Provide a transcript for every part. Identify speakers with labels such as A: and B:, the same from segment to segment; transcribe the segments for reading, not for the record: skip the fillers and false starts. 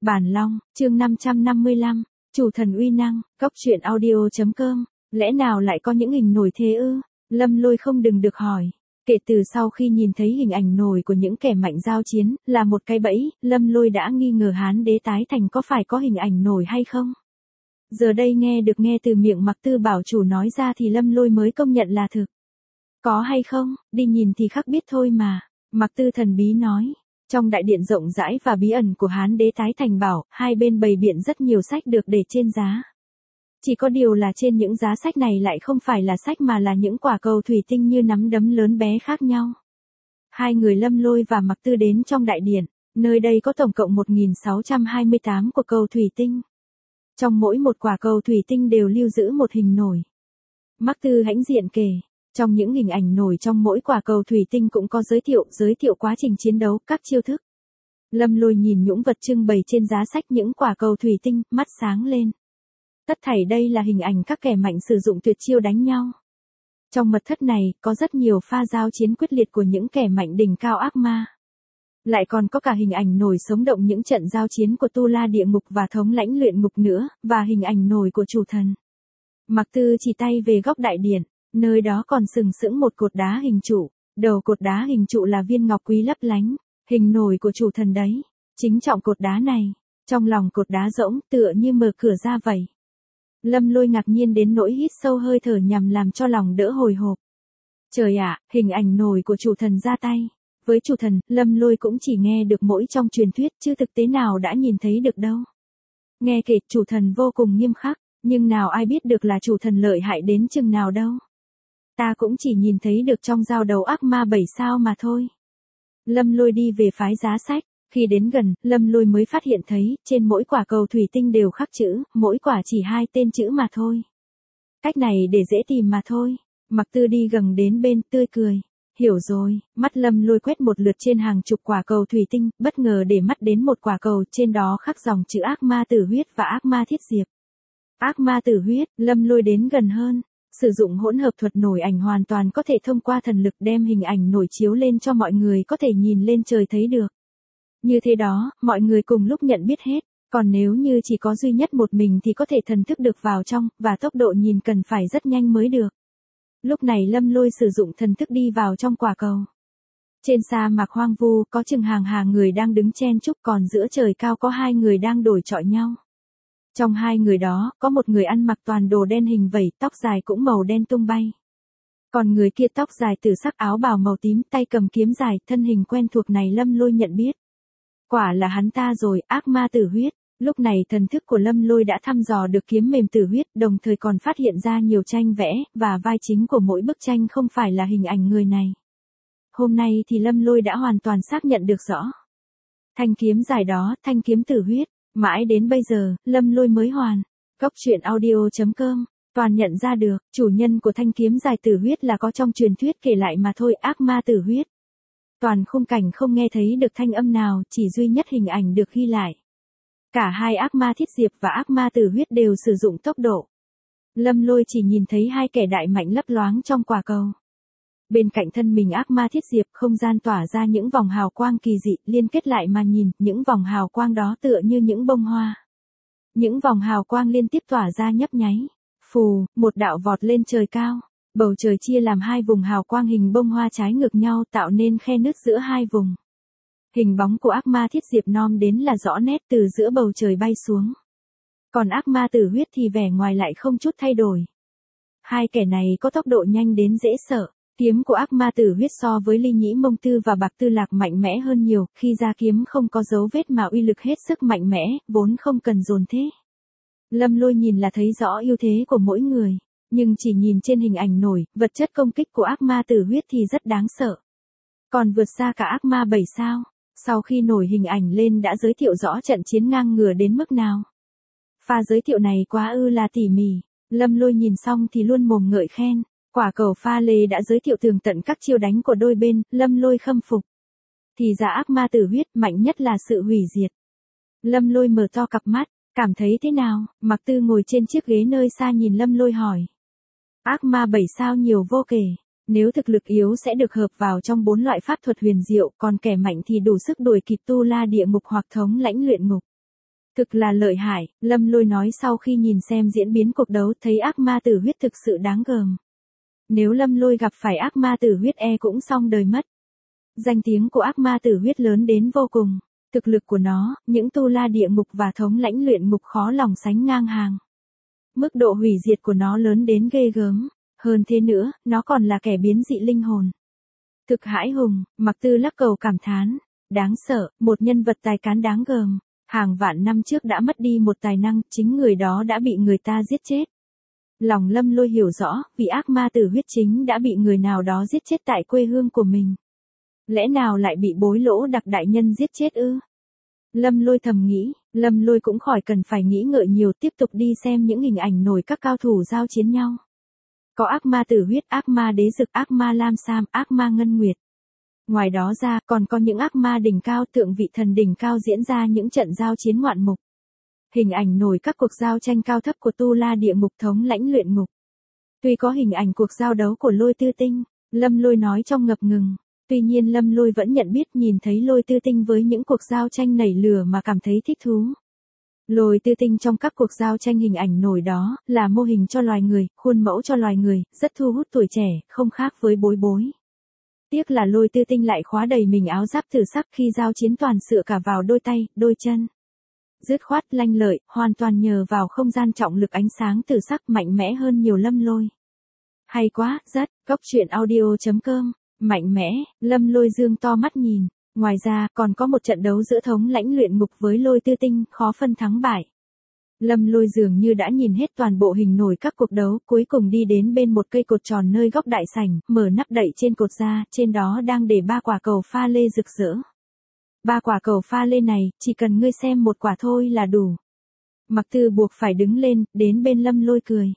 A: Bản Long, chương 555, chủ thần uy năng, Cốc truyện audio.com, lẽ nào lại có những hình nổi thế ư? Lâm Lôi không đừng được hỏi. Kể từ sau khi nhìn thấy hình ảnh nổi của những kẻ mạnh giao chiến, là một cái bẫy, Lâm Lôi đã nghi ngờ Hán Đế tái thành có phải có hình ảnh nổi hay không. Giờ đây nghe từ miệng Mạc Tư bảo chủ nói ra thì Lâm Lôi mới công nhận là thực. Có hay không, đi nhìn thì khắc biết thôi mà, Mạc Tư thần bí nói. Trong đại điện rộng rãi và bí ẩn của Hán Đế tái thành bảo, hai bên bày biện rất nhiều sách được để trên giá. Chỉ có điều là trên những giá sách này lại không phải là sách mà là những quả cầu thủy tinh như nắm đấm lớn bé khác nhau. Hai người Lâm Lôi và Mạc Tư đến trong đại điện, nơi đây có tổng cộng 1628 quả cầu thủy tinh. Trong mỗi một quả cầu thủy tinh đều lưu giữ một hình nổi. Mạc Tư hãnh diện kể, trong những hình ảnh nổi trong mỗi quả cầu thủy tinh cũng có giới thiệu quá trình chiến đấu, các chiêu thức. Lâm Lôi nhìn những vật trưng bày trên giá sách những quả cầu thủy tinh, mắt sáng lên. Tất thảy đây là hình ảnh các kẻ mạnh sử dụng tuyệt chiêu đánh nhau. Trong mật thất này, có rất nhiều pha giao chiến quyết liệt của những kẻ mạnh đỉnh cao ác ma. Lại còn có cả hình ảnh nổi sống động những trận giao chiến của Tu La địa ngục và thống lãnh luyện ngục nữa, và hình ảnh nổi của chủ thần. Mạc Tư chỉ tay về góc đại điện, nơi đó còn sừng sững một cột đá hình trụ, đầu cột đá hình trụ là viên ngọc quý lấp lánh, hình nổi của chủ thần đấy. Chính trọng cột đá này, trong lòng cột đá rỗng tựa như mở cửa ra vậy. Lâm Lôi ngạc nhiên đến nỗi hít sâu hơi thở nhằm làm cho lòng đỡ hồi hộp. Trời ạ, hình ảnh nổi của chủ thần ra tay. Với chủ thần, Lâm Lôi cũng chỉ nghe được mỗi trong truyền thuyết chứ thực tế nào đã nhìn thấy được đâu. Nghe kể chủ thần vô cùng nghiêm khắc, nhưng nào ai biết được là chủ thần lợi hại đến chừng nào đâu. Ta cũng chỉ nhìn thấy được trong giao đấu ác ma 7 sao mà thôi. Lâm Lôi đi về phái giá sách. Khi đến gần, Lâm Lôi mới phát hiện thấy, trên mỗi quả cầu thủy tinh đều khắc chữ, mỗi quả chỉ 2 tên chữ mà thôi. Cách này để dễ tìm mà thôi. Mạc Tư đi gần đến bên, tươi cười. Hiểu rồi, mắt Lâm Lôi quét một lượt trên hàng chục quả cầu thủy tinh, bất ngờ để mắt đến một quả cầu, trên đó khắc dòng chữ ác ma tử huyết và ác ma thiết diệp. Ác ma tử huyết, Lâm Lôi đến gần hơn. Sử dụng hỗn hợp thuật nổi ảnh hoàn toàn có thể thông qua thần lực đem hình ảnh nổi chiếu lên cho mọi người có thể nhìn lên trời thấy được. Như thế đó, mọi người cùng lúc nhận biết hết, còn nếu như chỉ có duy nhất một mình thì có thể thần thức được vào trong, và tốc độ nhìn cần phải rất nhanh mới được. Lúc này Lâm Lôi sử dụng thần thức đi vào trong quả cầu. Trên sa mạc hoang vu có chừng hàng người đang đứng chen chúc, còn giữa trời cao có 2 người đang đổi chọi nhau. Trong 2 người đó, có một người ăn mặc toàn đồ đen hình vẩy, tóc dài cũng màu đen tung bay. Còn người kia tóc dài tử sắc, áo bào màu tím, tay cầm kiếm dài, thân hình quen thuộc này Lâm Lôi nhận biết. Quả là hắn ta rồi, ác ma tử huyết. Lúc này thần thức của Lâm Lôi đã thăm dò được kiếm mềm tử huyết, đồng thời còn phát hiện ra nhiều tranh vẽ, và vai chính của mỗi bức tranh không phải là hình ảnh người này. Hôm nay thì Lâm Lôi đã hoàn toàn xác nhận được rõ. Thanh kiếm dài đó, thanh kiếm tử huyết. Mãi đến bây giờ, Lâm Lôi mới Cốc truyện audio.com, toàn nhận ra được, chủ nhân của thanh kiếm dài tử huyết là có trong truyền thuyết kể lại mà thôi, ác ma tử huyết. Toàn khung cảnh không nghe thấy được thanh âm nào, chỉ duy nhất hình ảnh được ghi lại. Cả hai ác ma thiết diệp và ác ma tử huyết đều sử dụng tốc độ. Lâm Lôi chỉ nhìn thấy 2 kẻ đại mạnh lấp loáng trong quả cầu. Bên cạnh thân mình ác ma thiết diệp, không gian tỏa ra những vòng hào quang kỳ dị, liên kết lại mà nhìn, những vòng hào quang đó tựa như những bông hoa. Những vòng hào quang liên tiếp tỏa ra nhấp nháy. Phù, một đạo vọt lên trời cao. Bầu trời chia làm 2 vùng hào quang hình bông hoa trái ngược nhau, tạo nên khe nứt giữa 2 vùng. Hình bóng của ác ma thiết diệp nom đến là rõ nét từ giữa bầu trời bay xuống. Còn ác ma tử huyết thì vẻ ngoài lại không chút thay đổi. 2 kẻ này có tốc độ nhanh đến dễ sợ. Kiếm của ác ma tử huyết so với Ly Nhĩ Mông Tư và Bạc Tư Lạc mạnh mẽ hơn nhiều, khi ra kiếm không có dấu vết mà uy lực hết sức mạnh mẽ, vốn không cần dồn thế. Lâm Lôi nhìn là thấy rõ ưu thế của mỗi người. Nhưng chỉ nhìn trên hình ảnh nổi, vật chất công kích của ác ma tử huyết thì rất đáng sợ. Còn vượt xa cả ác ma 7 sao. Sau khi nổi hình ảnh lên đã giới thiệu rõ trận chiến ngang ngửa đến mức nào. Pha giới thiệu này quá là tỉ mỉ. Lâm Lôi nhìn xong thì luôn mồm ngợi khen. Quả cầu pha lê đã giới thiệu tường tận các chiêu đánh của đôi bên, Lâm Lôi khâm phục. Thì ra ác ma tử huyết mạnh nhất là sự hủy diệt. Lâm Lôi mở to cặp mắt, cảm thấy thế nào? Mạc Tư ngồi trên chiếc ghế nơi xa nhìn Lâm Lôi hỏi. Ác ma 7 sao nhiều vô kể. Nếu thực lực yếu sẽ được hợp vào trong 4 loại pháp thuật huyền diệu, còn kẻ mạnh thì đủ sức đuổi kịp Tu La địa ngục hoặc thống lãnh luyện ngục. Thực là lợi hại, Lâm Lôi nói sau khi nhìn xem diễn biến cuộc đấu thấy ác ma tử huyết thực sự đáng gờm. Nếu Lâm Lôi gặp phải ác ma tử huyết cũng xong đời mất. Danh tiếng của ác ma tử huyết lớn đến vô cùng. Thực lực của nó, những tu la địa ngục và thống lãnh luyện ngục khó lòng sánh ngang hàng. Mức độ hủy diệt của nó lớn đến ghê gớm. Hơn thế nữa, nó còn là kẻ biến dị linh hồn. Thực hãi hùng, Mạc Tư lắc đầu cảm thán. Đáng sợ, một nhân vật tài cán đáng gờm. Hàng vạn năm trước đã mất đi một tài năng, chính người đó đã bị người ta giết chết. Lòng Lâm Lôi hiểu rõ, vì ác ma tử huyết chính đã bị người nào đó giết chết tại quê hương của mình. Lẽ nào lại bị Bối Lỗ Đặc đại nhân giết chết ư? Lâm Lôi thầm nghĩ, Lâm Lôi cũng khỏi cần phải nghĩ ngợi nhiều, tiếp tục đi xem những hình ảnh nổi các cao thủ giao chiến nhau. Có ác ma tử huyết, ác ma đế dực, ác ma lam sam, ác ma ngân nguyệt. Ngoài đó ra, còn có những ác ma đỉnh cao, thượng vị thần đỉnh cao diễn ra những trận giao chiến ngoạn mục. Hình ảnh nổi các cuộc giao tranh cao thấp của tu la địa ngục thống lãnh luyện ngục. Tuy có hình ảnh cuộc giao đấu của Lôi Tư Tinh, Lâm Lôi nói trong ngập ngừng. Tuy nhiên Lâm Lôi vẫn nhận biết nhìn thấy Lôi Tư Tinh với những cuộc giao tranh nảy lửa mà cảm thấy thích thú. Lôi Tư Tinh trong các cuộc giao tranh hình ảnh nổi đó là mô hình cho loài người, khuôn mẫu cho loài người, rất thu hút tuổi trẻ, không khác với Bối Bối. Tiếc là Lôi Tư Tinh lại khóa đầy mình áo giáp thử sắc khi giao chiến toàn dựa cả vào đôi tay, đôi chân. Dứt khoát lanh lợi, hoàn toàn nhờ vào không gian trọng lực ánh sáng tử sắc mạnh mẽ hơn nhiều Lâm Lôi. Hay quá, rất, goctruyện.audio.com, mạnh mẽ, Lâm Lôi dương to mắt nhìn. Ngoài ra, còn có một trận đấu giữa thống lãnh luyện ngục với Lôi Tư Tinh, khó phân thắng bại. Lâm Lôi dường như đã nhìn hết toàn bộ hình nổi các cuộc đấu, cuối cùng đi đến bên một cây cột tròn nơi góc đại sảnh, mở nắp đậy trên cột ra, trên đó đang để 3 quả cầu pha lê rực rỡ. 3 quả cầu pha lê này, chỉ cần ngươi xem một quả thôi là đủ. Mạc Tư buộc phải đứng lên, đến bên Lâm Lôi cười.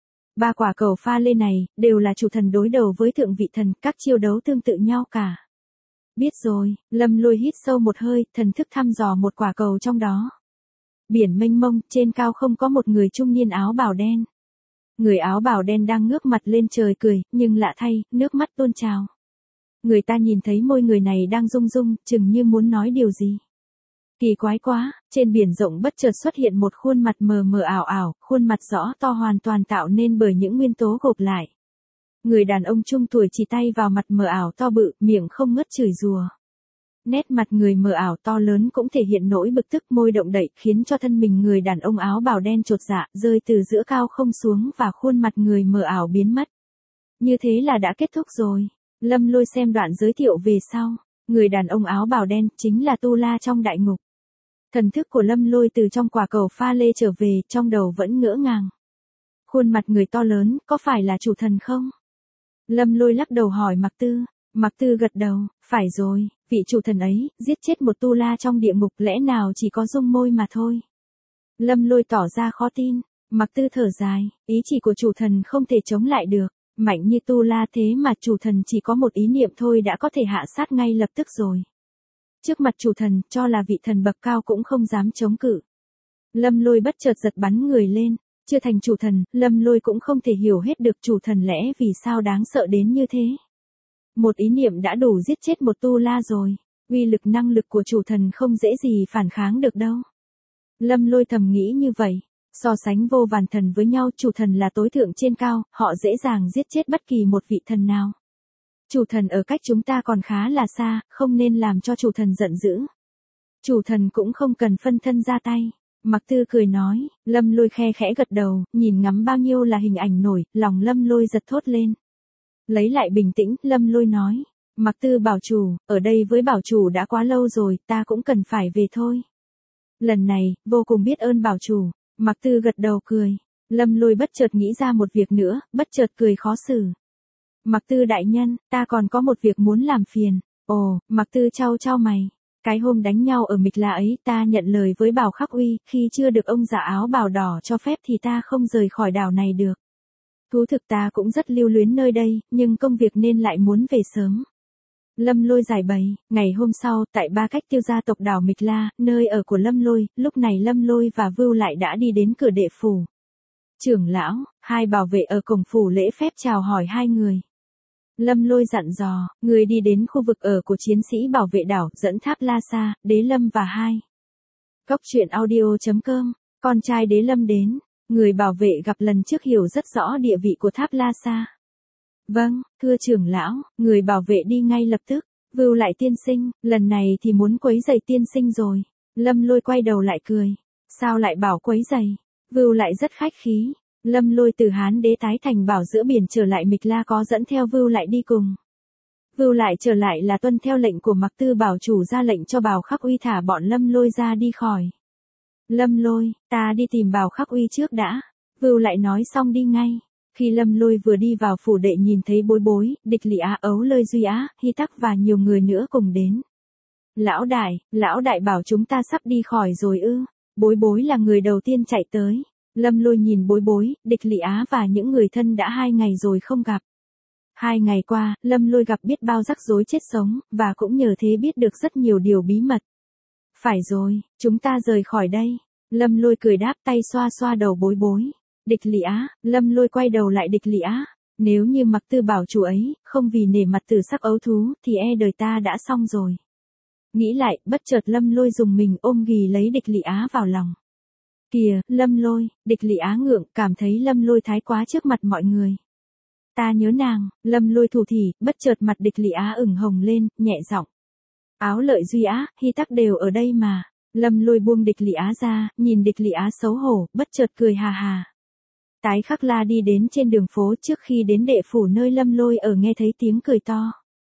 A: 3 quả cầu pha lê này, đều là chủ thần đối đầu với thượng vị thần, các chiêu đấu tương tự nhau cả. Biết rồi, Lâm Lôi hít sâu một hơi, thần thức thăm dò một quả cầu trong đó. Biển mênh mông, trên cao không có một người trung niên áo bào đen. Người áo bào đen đang ngước mặt lên trời cười, nhưng lạ thay, nước mắt tuôn trào. Người ta nhìn thấy môi người này đang rung rung, chừng như muốn nói điều gì. Kỳ quái quá, trên biển rộng bất chợt xuất hiện một khuôn mặt mờ mờ ảo ảo, khuôn mặt rõ to hoàn toàn tạo nên bởi những nguyên tố gộp lại. Người đàn ông trung tuổi chỉ tay vào mặt mờ ảo to bự, miệng không ngớt chửi rủa. Nét mặt người mờ ảo to lớn cũng thể hiện nỗi bực tức, môi động đậy khiến cho thân mình người đàn ông áo bào đen chột dạ, rơi từ giữa cao không xuống và khuôn mặt người mờ ảo biến mất. Như thế là đã kết thúc rồi. Lâm Lôi xem đoạn giới thiệu về sau. Người đàn ông áo bào đen chính là tu la trong đại ngục. Thần thức của Lâm Lôi từ trong quả cầu pha lê trở về, trong đầu vẫn ngỡ ngàng. Khuôn mặt người to lớn, có phải là chủ thần không? Lâm Lôi lắc đầu hỏi Mạc Tư. Mạc Tư gật đầu, phải rồi, vị chủ thần ấy, giết chết một tu la trong địa ngục lẽ nào chỉ có dung môi mà thôi. Lâm Lôi tỏ ra khó tin, Mạc Tư thở dài, ý chỉ của chủ thần không thể chống lại được, mạnh như tu la thế mà chủ thần chỉ có một ý niệm thôi đã có thể hạ sát ngay lập tức rồi. Trước mặt chủ thần, cho là vị thần bậc cao cũng không dám chống cự. Lâm Lôi bất chợt giật bắn người lên, chưa thành chủ thần, Lâm Lôi cũng không thể hiểu hết được chủ thần lẽ vì sao đáng sợ đến như thế. Một ý niệm đã đủ giết chết một tu la rồi, uy lực năng lực của chủ thần không dễ gì phản kháng được đâu. Lâm Lôi thầm nghĩ như vậy, so sánh vô vàn thần với nhau, chủ thần là tối thượng trên cao, họ dễ dàng giết chết bất kỳ một vị thần nào. Chủ thần ở cách chúng ta còn khá là xa, không nên làm cho chủ thần giận dữ. Chủ thần cũng không cần phân thân ra tay. Mạc Tư cười nói, Lâm Lôi khe khẽ gật đầu, nhìn ngắm bao nhiêu là hình ảnh nổi, lòng Lâm Lôi giật thốt lên. Lấy lại bình tĩnh, Lâm Lôi nói, Mạc Tư bảo chủ, ở đây với bảo chủ đã quá lâu rồi, ta cũng cần phải về thôi. Lần này, vô cùng biết ơn bảo chủ. Mạc Tư gật đầu cười. Lâm Lôi bất chợt nghĩ ra một việc nữa, bất chợt cười khó xử. Mạc Tư đại nhân, ta còn có một việc muốn làm phiền. Ồ, Mạc Tư chau chau mày. Cái hôm đánh nhau ở Mịch La ấy, ta nhận lời với Bảo Khắc Uy, khi chưa được ông già áo bào đỏ cho phép thì ta không rời khỏi đảo này được. Thú thực ta cũng rất lưu luyến nơi đây, nhưng công việc nên lại muốn về sớm. Lâm Lôi giải bày, ngày hôm sau, tại Ba Cách Tiêu gia tộc đảo Mịch La, nơi ở của Lâm Lôi, lúc này Lâm Lôi và Vưu lại đã đi đến cửa đệ phủ. Trưởng lão, hai bảo vệ ở cổng phủ lễ phép chào hỏi hai người. Lâm Lôi dặn dò, người đi đến khu vực ở của chiến sĩ bảo vệ đảo, dẫn Tháp La Sa, Đế Lâm và hai Cốc truyện audio.com, con trai đế lâm đến, người bảo vệ gặp lần trước hiểu rất rõ địa vị của tháp La Sa. Vâng, thưa trưởng lão, người bảo vệ đi ngay lập tức. Vưu lại tiên sinh, lần này thì muốn quấy rầy tiên sinh rồi. Lâm Lôi quay đầu lại cười. Sao lại bảo quấy rầy? Vưu lại rất khách khí. Lâm Lôi từ Hán đế tái thành bảo giữa biển trở lại Mịch La có dẫn theo Vưu lại đi cùng. Vưu lại trở lại là tuân theo lệnh của Mặc Tư bảo chủ ra lệnh cho Bào Khắc Uy thả bọn Lâm Lôi ra đi khỏi. Lâm Lôi, ta đi tìm Bào Khắc Uy trước đã. Vưu lại nói xong đi ngay. Khi Lâm Lôi vừa đi vào phủ đệ nhìn thấy Bối Bối, Địch Lị Á, Ấu Lơi Duy Á, Hy Tắc và nhiều người nữa cùng đến. Lão đại bảo chúng ta sắp đi khỏi rồi ư? Bối Bối là người đầu tiên chạy tới. Lâm Lôi nhìn Bối Bối, Địch Lị Á và những người thân đã 2 ngày rồi không gặp. 2 ngày qua, Lâm Lôi gặp biết bao rắc rối chết sống, và cũng nhờ thế biết được rất nhiều điều bí mật. Phải rồi, chúng ta rời khỏi đây. Lâm Lôi cười đáp, tay xoa xoa đầu Bối Bối. Địch Lị Á, Lâm Lôi quay đầu lại Địch Lị Á. Nếu như Mặc Tư bảo chủ ấy, không vì nể mặt tử sắc ấu thú, thì đời ta đã xong rồi. Nghĩ lại, bất chợt Lâm Lôi dùng mình ôm ghì lấy Địch Lị Á vào lòng. Kìa, Lâm Lôi, Địch Lị Á ngượng, cảm thấy Lâm Lôi thái quá trước mặt mọi người. Ta nhớ nàng, Lâm Lôi thủ thỉ, bất chợt mặt Địch Lị Á ửng hồng lên, nhẹ giọng. Áo Lợi Duy Á, Hy Tắc đều ở đây mà. Lâm Lôi buông Địch Lị Á ra, nhìn Địch Lị Á xấu hổ, bất chợt cười hà hà. Tái Khắc La đi đến trên đường phố trước khi đến đệ phủ nơi Lâm Lôi ở nghe thấy tiếng cười to.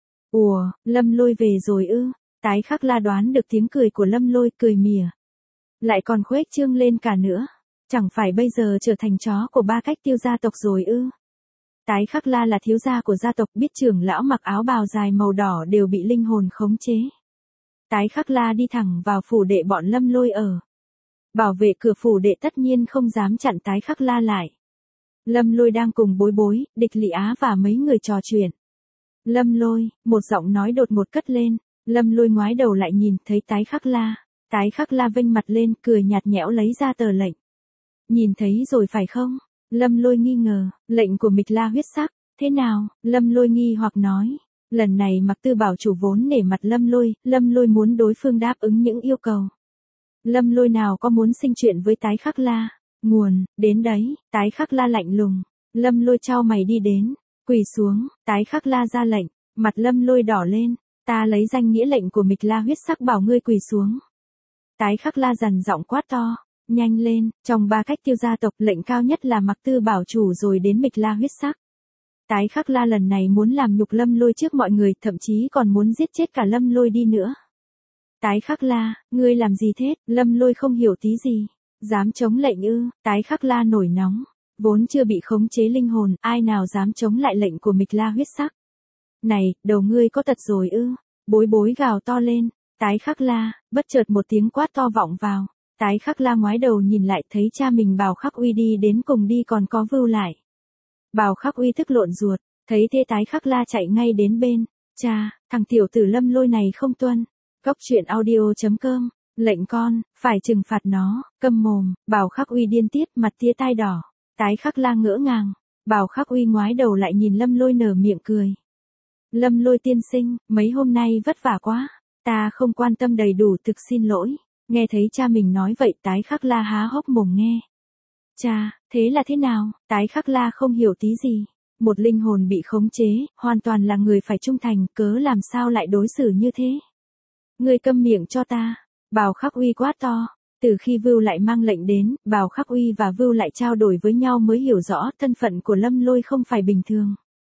A: Ủa, Lâm Lôi về rồi ư? Tái Khắc La đoán được tiếng cười của Lâm Lôi, cười mỉa. Lại còn khuếch trương lên cả nữa. Chẳng phải bây giờ trở thành chó của Ba Cách Tiêu gia tộc rồi ư? Tái Khắc La là thiếu gia của gia tộc, biết trưởng lão mặc áo bào dài màu đỏ đều bị linh hồn khống chế. Tái Khắc La đi thẳng vào phủ đệ bọn Lâm Lôi ở. Bảo vệ cửa phủ đệ tất nhiên không dám chặn Tái Khắc La lại. Lâm Lôi đang cùng Bối Bối, Địch Lị Á và mấy người trò chuyện. Lâm Lôi, một giọng nói đột ngột cất lên. Lâm Lôi ngoái đầu lại nhìn thấy Tái Khắc La. Tái Khắc La vênh mặt lên, cười nhạt nhẽo lấy ra tờ lệnh. Nhìn thấy rồi phải không? Lâm Lôi nghi ngờ, lệnh của Mịch La huyết sắc, thế nào? Lâm Lôi nghi hoặc nói. Lần này Mặc Tư bảo chủ vốn nể mặt Lâm Lôi muốn đối phương đáp ứng những yêu cầu. Lâm Lôi nào có muốn sinh chuyện với Tái Khắc La. Nguồn, đến đấy, Tái Khắc La lạnh lùng. Lâm Lôi chau mày đi đến, quỳ xuống, Tái Khắc La ra lệnh, mặt Lâm Lôi đỏ lên. Ta lấy danh nghĩa lệnh của Mịch La huyết sắc bảo ngươi quỳ xuống. Tái Khắc La dằn giọng quát to. Nhanh lên, trong 3 cách tiêu gia tộc lệnh cao nhất là Mặc Tư bảo chủ rồi đến Mịch La huyết sắc. Tái Khắc La lần này muốn làm nhục Lâm Lôi trước mọi người, thậm chí còn muốn giết chết cả Lâm Lôi đi nữa. Tái Khắc La, ngươi làm gì thế? Lâm Lôi không hiểu tí gì. Dám chống lệnh ư? Tái Khắc La nổi nóng. Vốn chưa bị khống chế linh hồn, ai nào dám chống lại lệnh của Mịch La huyết sắc? Này, đầu ngươi có tật rồi ư? Bối Bối gào to lên. Tái Khắc La, bất chợt một tiếng quát to vọng vào. Tái Khắc La ngoái đầu nhìn lại thấy cha mình Bào Khắc Uy đi đến cùng đi còn có Vưu lại. Bào Khắc Uy tức lộn ruột, thấy thế Tái Khắc La chạy ngay đến bên. Cha, thằng tiểu tử Lâm Lôi này không tuân. Cốc truyện audio.com, lệnh con, phải trừng phạt nó, câm mồm. Bào Khắc Uy điên tiết, mặt tía tai đỏ. Tái Khắc La ngỡ ngàng. Bào Khắc Uy ngoái đầu lại nhìn Lâm Lôi nở miệng cười. Lâm Lôi tiên sinh, mấy hôm nay vất vả quá. Ta không quan tâm đầy đủ, thực xin lỗi. Nghe thấy cha mình nói vậy Tái Khắc La há hốc mồm nghe. Cha, thế là thế nào? Tái Khắc La không hiểu tí gì. Một linh hồn bị khống chế, hoàn toàn là người phải trung thành, cớ làm sao lại đối xử như thế? Ngươi câm miệng cho ta. Bào Khắc Uy quát to. Từ khi Vưu lại mang lệnh đến, Bào Khắc Uy và Vưu lại trao đổi với nhau mới hiểu rõ thân phận của Lâm Lôi không phải bình thường.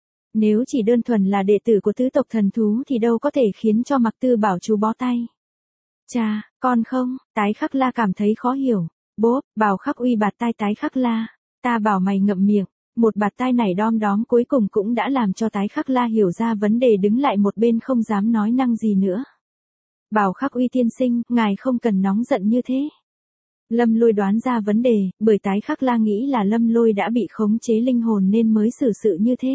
A: Nếu chỉ đơn thuần là đệ tử của tứ tộc thần thú thì đâu có thể khiến cho Mặc Tư bảo chủ bó tay. Cha, con không? Tái Khắc La cảm thấy khó hiểu. Bốp, Bào Khắc Uy bạt tai Tái Khắc La. Ta bảo mày ngậm miệng. Một bạt tai này đom đóm cuối cùng cũng đã làm cho Tái Khắc La hiểu ra vấn đề, đứng lại một bên không dám nói năng gì nữa. Bào Khắc Uy tiên sinh, ngài không cần nóng giận như thế. Lâm Lôi đoán ra vấn đề, bởi Tái Khắc La nghĩ là Lâm Lôi đã bị khống chế linh hồn nên mới xử sự như thế.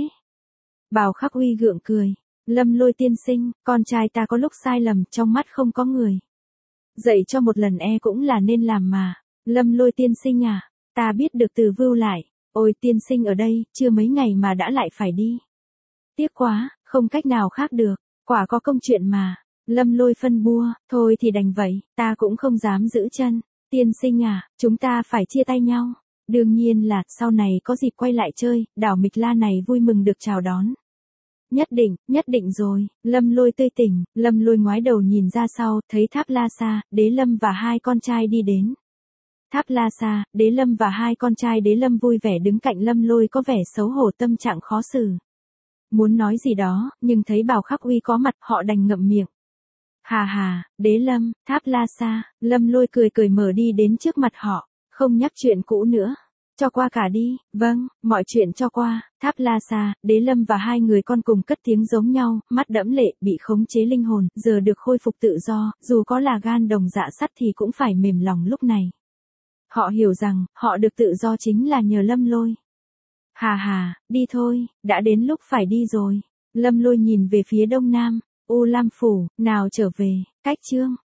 A: Bào Khắc Uy gượng cười. Lâm Lôi tiên sinh, con trai ta có lúc sai lầm, trong mắt không có người. Dạy cho một lần cũng là nên làm mà. Lâm Lôi tiên sinh à, ta biết được từ Vưu lại. Ôi tiên sinh ở đây, chưa mấy ngày mà đã lại phải đi. Tiếc quá, không cách nào khác được, quả có công chuyện mà. Lâm Lôi phân bua, thôi thì đành vậy, ta cũng không dám giữ chân. Tiên sinh à, chúng ta phải chia tay nhau. Đương nhiên là, sau này có dịp quay lại chơi, đảo Mịch La này vui mừng được chào đón. Nhất định rồi, Lâm Lôi tươi tỉnh, Lâm Lôi ngoái đầu nhìn ra sau, thấy Tháp La Sa, Đế Lâm và hai con trai đi đến. Tháp La Sa, Đế Lâm và hai con trai Đế Lâm vui vẻ đứng cạnh Lâm Lôi có vẻ xấu hổ tâm trạng khó xử. Muốn nói gì đó, nhưng thấy Bảo Khắc Uy có mặt họ đành ngậm miệng. Hà hà, Đế Lâm, Tháp La Sa, Lâm Lôi cười cười mở đi đến trước mặt họ, không nhắc chuyện cũ nữa. Cho qua cả đi, vâng, mọi chuyện cho qua. Tháp La Sa, Đế Lâm và hai người con cùng cất tiếng giống nhau, mắt đẫm lệ, bị khống chế linh hồn, giờ được khôi phục tự do, dù có là gan đồng dạ sắt thì cũng phải mềm lòng lúc này. Họ hiểu rằng, họ được tự do chính là nhờ Lâm Lôi. Hà hà, đi thôi, đã đến lúc phải đi rồi. Lâm Lôi nhìn về phía đông nam, U Lam Phủ, nào trở về, cách chương.